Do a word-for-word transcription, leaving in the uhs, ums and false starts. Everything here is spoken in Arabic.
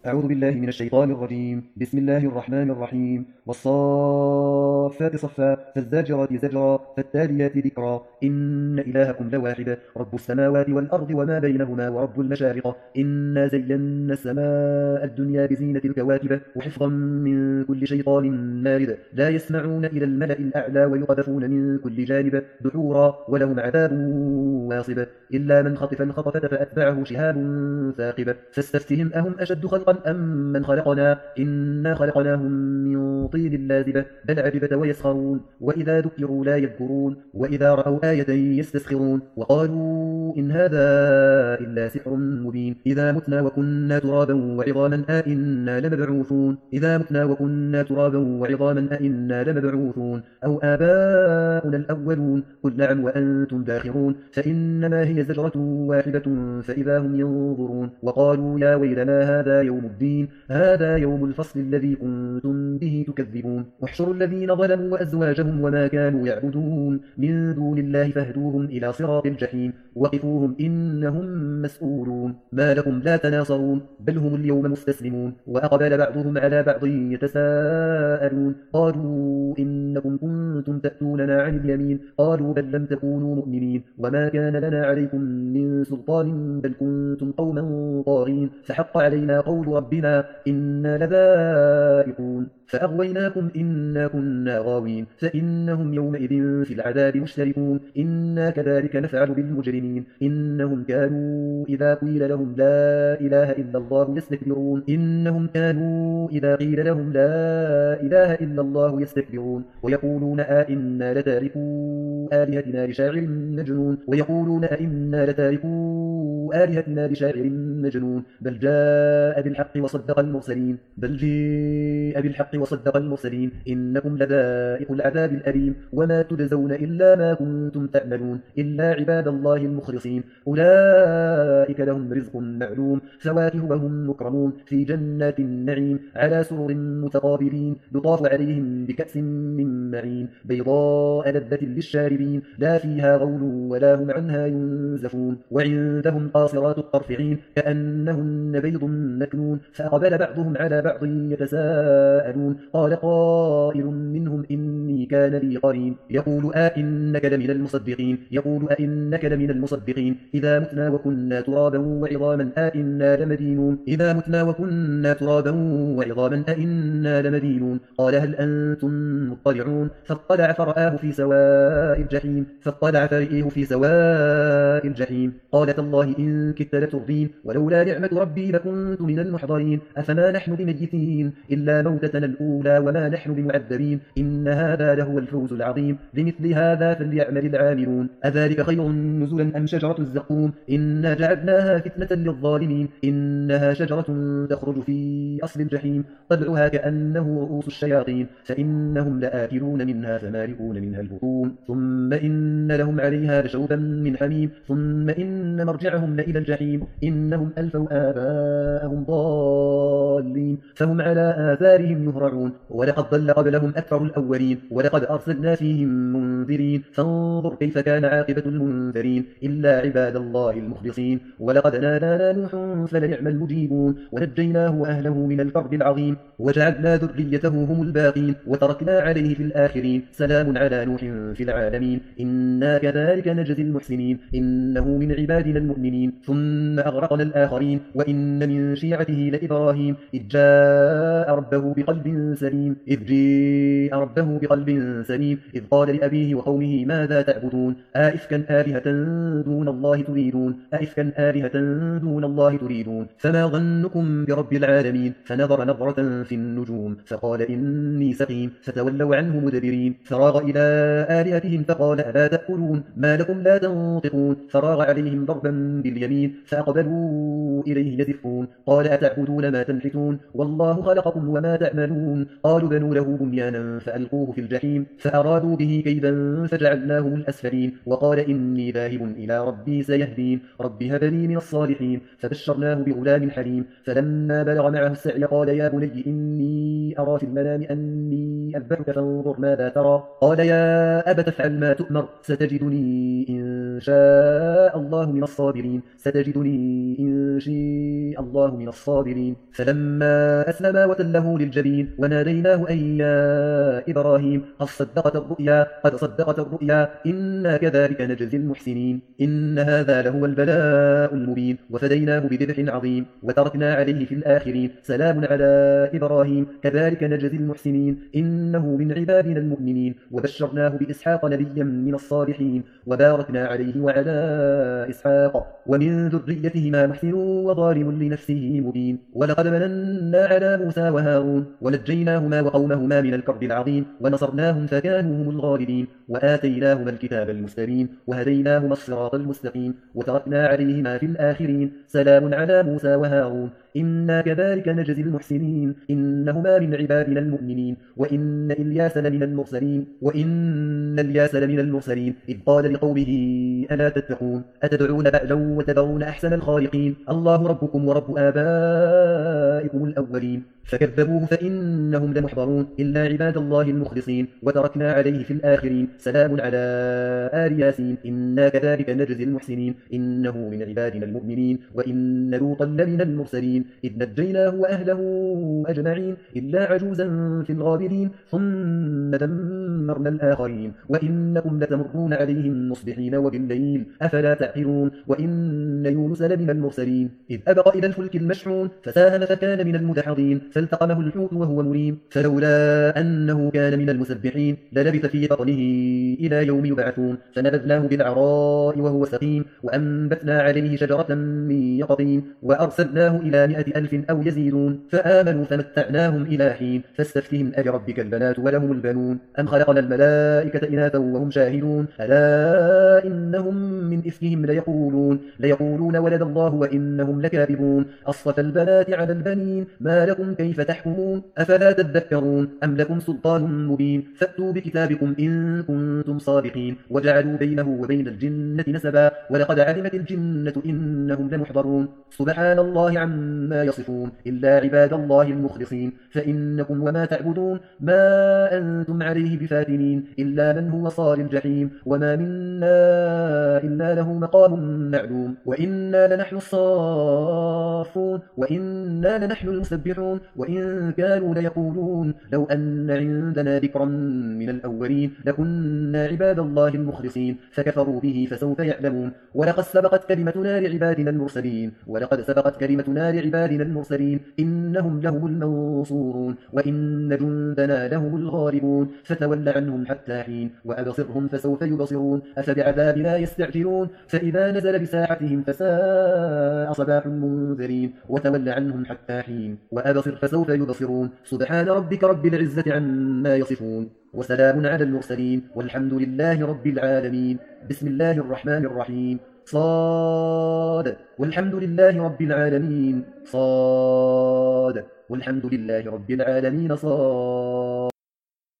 أعوذ بالله من الشيطان الرجيم. بسم الله الرحمن الرحيم. والصافات صفا فالزاجرات زجرا فالتاليات ذكرا إن إلهكم لواحد رب السماوات والأرض وما بينهما ورب المشارق إنا زينا السماء الدنيا بزينة الكواكب وحفظا من كل شيطان مارد لا يسمعون إلى الملأ الأعلى ويقذفون من كل جانب دحورا ولهم عذاب واصب إلا من خطف الخطفة فأتبعه شهاب ثاقب فاستفتهم أهم أشد خلقا أم من خلقنا إنا خلقناهم من طين لازب بل عجبت ويسخرون وإذا ذكروا لا يذكرون وإذا رأوا آية يستسخرون وقالوا إن هذا إلا سحر مبين إذا متنا وكنا ترابا وعظاما أئنا لمبعوثون إذا متنا وكنا ترابا وعظاما أئنا لمبعوثون أو آباؤنا الأولون قل نعم وأنتم داخرون فإنما هي زجرة واحدة فإذا هم ينظرون وقالوا يا ويلنا هذا يوم الدين هذا يوم الفصل الذي كنتم به تكذبون واحشروا الذين ظلموا وأزواجهم وما كانوا يعبدون من دون الله فاهدوهم إلى صراط الجحيم وقفوهم إنهم مسؤولون ما لكم لا تناصرون بل هم اليوم مستسلمون وأقبل بعضهم على بعض يتساءلون قالوا إنكم كنتم تأتوننا عن اليمين قالوا بل لم تكونوا مؤمنين وما كان لنا عليكم من سلطان بل كنتم قوما طاغين فحق علينا قول ربنا إنا لذائقون فأغويناكم إنا كنا غاوين فإنهم يومئذ في العذاب مشتركون إنا كذلك نفعل بالمجرمين إنهم كانوا إذا قيل لهم لا إله إلا الله يستكبرون إنهم كانوا إذا قيل لهم لا إله إلا الله يستكبرون ويقولون أئنا لتاركوا آلهتنا لشاعر مجنون ويقولون أئنا لتاركوا آلهتنا لشاعر مجنون بل جاء بالحق وصدق المرسلين بل جاء بالحق وصدق المرسلين إنكم لذائق العذاب الأليم وما تجزون إلا ما كنتم تعملون إلا عباد الله المخلصين أولئك لهم رزق معلوم فواكه وهم مكرمون في جنات النعيم على سرر متقابلين يطاف عليهم بكأس من معين بيضاء لذة للشاربين لا فيها غول ولا هم عنها ينزفون وعندهم قاصرات الطرف عين كأنهن بيض مكنون فأقبل بعضهم على بعض يتساءلون قال قائل منهم إني كان لي قرين يقول أئنك لمن المصدقين يقول أئنك لمن المصدقين إذا متنا وكنا ترابا وعظاما أئنا لمدينون إذا متنا وكنا ترابا وعظاما أئنا لمدينون قال هل أنتم مطلعون فاطلع فرآه في سواء الجحيم فاطلع فرئيه في سواء الجحيم قال تالله إن كدت لتردين ولولا نعمة ربي لكنت من المحضرين أفما نحن بميتين إلا موتتنا الأولى وما نحن بمعذبين إن هذا لهو الفوز العظيم لمثل هذا فليعمل العاملون أذلك خير نزلا أم شجرة الزقوم إنا جعلناها فتنة للظالمين إنها شجرة تخرج في أصل الجحيم طلعها كأنه رؤوس الشياطين فإنهم لآكلون منها فمالئون منها البطون ثم إن لهم عليها لشوبا من حميم ثم إن مرجعهم لإلى الجحيم إنهم ألفوا آباءهم ضالين فهم على آثارهم يهرعون ولقد ضل قبلهم أكثر الأولين ولقد أرسلنا فيهم منذرين فانظر كيف كان عاقبة المنذرين إلا عباد الله المخلصين ولقد نادانا نوح فلنعم المجيبون ونجيناه وأهله من الكرب العظيم وجعلنا ذريته هم الباقين وتركنا عليه في الآخرين سلام على نوح في العالمين إنا كذلك نجزي المحسنين إنه من عبادنا المؤمنين ثم أغرقنا الآخرين وإن من شيعته لإبراهيم إذ جاء ربه بقلب سليم إذ جاء ربه بقلب سليم إذ قال لأبيه وقومه ماذا تعبدون آئفكا آلهة دون الله تريدون آئفكا آلهة دون الله تريدون فما ظنكم برب العالمين فنظر نظرة في النجوم فقال إني سقيم فتولوا عنه مدبرين فراغ إلى آلهتهم فقال ألا تأكلون ما لكم لا تنطقون فراغ عليهم ضربا باليمين فأقبلوا إليه يزفون قال أتعبدون ما تنحتون والله خلقكم وما تعملون قالوا بنوا له بنيانا فألقوه في الجحيم فأرادوا به كيدا فجعلناهم الأسفلين وقال إني ذاهب إلى ربي سيهدين رب هب لي من الصالحين فبشرناه بغلام حليم فلما بلغ معه السعي قال يا بني إني أرى في المنام أني أذبحك فانظر ماذا ترى قال يا أبت افعل ما تؤمر ستجدني إن شاء الله من الصابرين ستجدني إن شاء الله من الصابرين فلما أسلما وتله للجبين وناديناه أن يا إبراهيم قد صدقت الرؤيا قد صدقت الرؤيا إنا كذلك نجزي المحسنين إن هذا لهو البلاء المبين وفديناه بذبح عظيم وتركنا عليه في الآخرين سلام على إبراهيم كذلك نجزي المحسنين إنه من عبادنا المؤمنين وبشرناه بإسحاق نبيا من الصالحين وباركنا عليه وعلى إسحاق ومن ذريتهما محسن وظالم لنفسه مبين ولقد مننا على موسى وهارون ونجيناهما وقومهما من الكرب العظيم ونصرناهم فكانوا هم الغالبين وآتيناهما الكتاب المستبين وهديناهما الصراط المستقيم وتركنا عليهما في الآخرين سلام على موسى وهارون إنا كذلك نجزي المحسنين إنهما من عبادنا المؤمنين وإن إلياس لمن المرسلين وإن إلياس لمن المرسلين إذ قال لقومه ألا تتقون أتدعون بعلا وتذرون أحسن الخالقين الله ربكم ورب آبائكم الأولين فكذبوه فإنهم لمحضرون إلا عباد الله المخلصين وتركنا عليه في الآخرين سلام على آل ياسين إنا كذلك نجزي المحسنين إنه من عبادنا المؤمنين وإن لوطا لمن المرسلين إذ نجيناه وأهله أجمعين إلا عجوزا في الغابرين ثم دمرنا الآخرين وإنكم لتمرون عليهم مصبحين وبالليل أفلا تعقلون وإن يونس لمن المرسلين إذ أبق إلى الفلك المشحون فساهم فكان من المدحضين فالتقمه الحوت وهو مليم فلولا أنه كان من المسبحين للبث في بطنه إلى يوم يبعثون فنبذناه بالعراء وهو سقيم وأنبتنا عليه شجرة من يقطين وأرسلناه إلى مائة ألف أو يزيدون فآمنوا فمتعناهم إلى حين فاستفتهم ألربك البنات ولهم البنون أم خلقنا الملائكة إناثا وهم شاهدون ألا إنهم من إفكهم ليقولون ليقولون ولد الله وإنهم لكاذبون أصطفى البنات على البنين ما لكم كيف تحكمون أفلا تذكرون أم لكم سلطان مبين فأتوا بكتابكم إن كنتم صادقين وجعلوا بينه وبين الجنة نسبا ولقد علمت الجنة إنهم لمحضرون سبحان الله عما يصفون إلا عباد الله المخلصين فإنكم وما تعبدون ما أنتم عليه بفاتنين إلا من هو صال الجحيم وما منا إلا له مقام معلوم وإنا لنحن الصافون وإنا لنحن المسبحون وإن كانوا ليقولون لو أن عندنا ذكرا من الأولين لكنا عباد الله المخلصين فكفروا به فسوف يعلمون ولقد سبقت كلمتنا لعبادنا المرسلين ولقد سبقت كلمتنا لعبادنا المرسلين إنهم لهم المنصورون وإن جندنا لهم الغالبون فتول عنهم حتى حين وأبصرهم فسوف يبصرون أفبعذابنا يستعجلون فإذا نزل بساحتهم فساء صباح المنذرين وتول عنهم حتى حين وأبصر فسوف يبصرون سبحان ربك رب العزة عما يصفون وسلام على المرسلين والحمد لله رب العالمين بسم الله الرحمن الرحيم صاد والحمد لله رب العالمين صاد والحمد لله رب العالمين صاد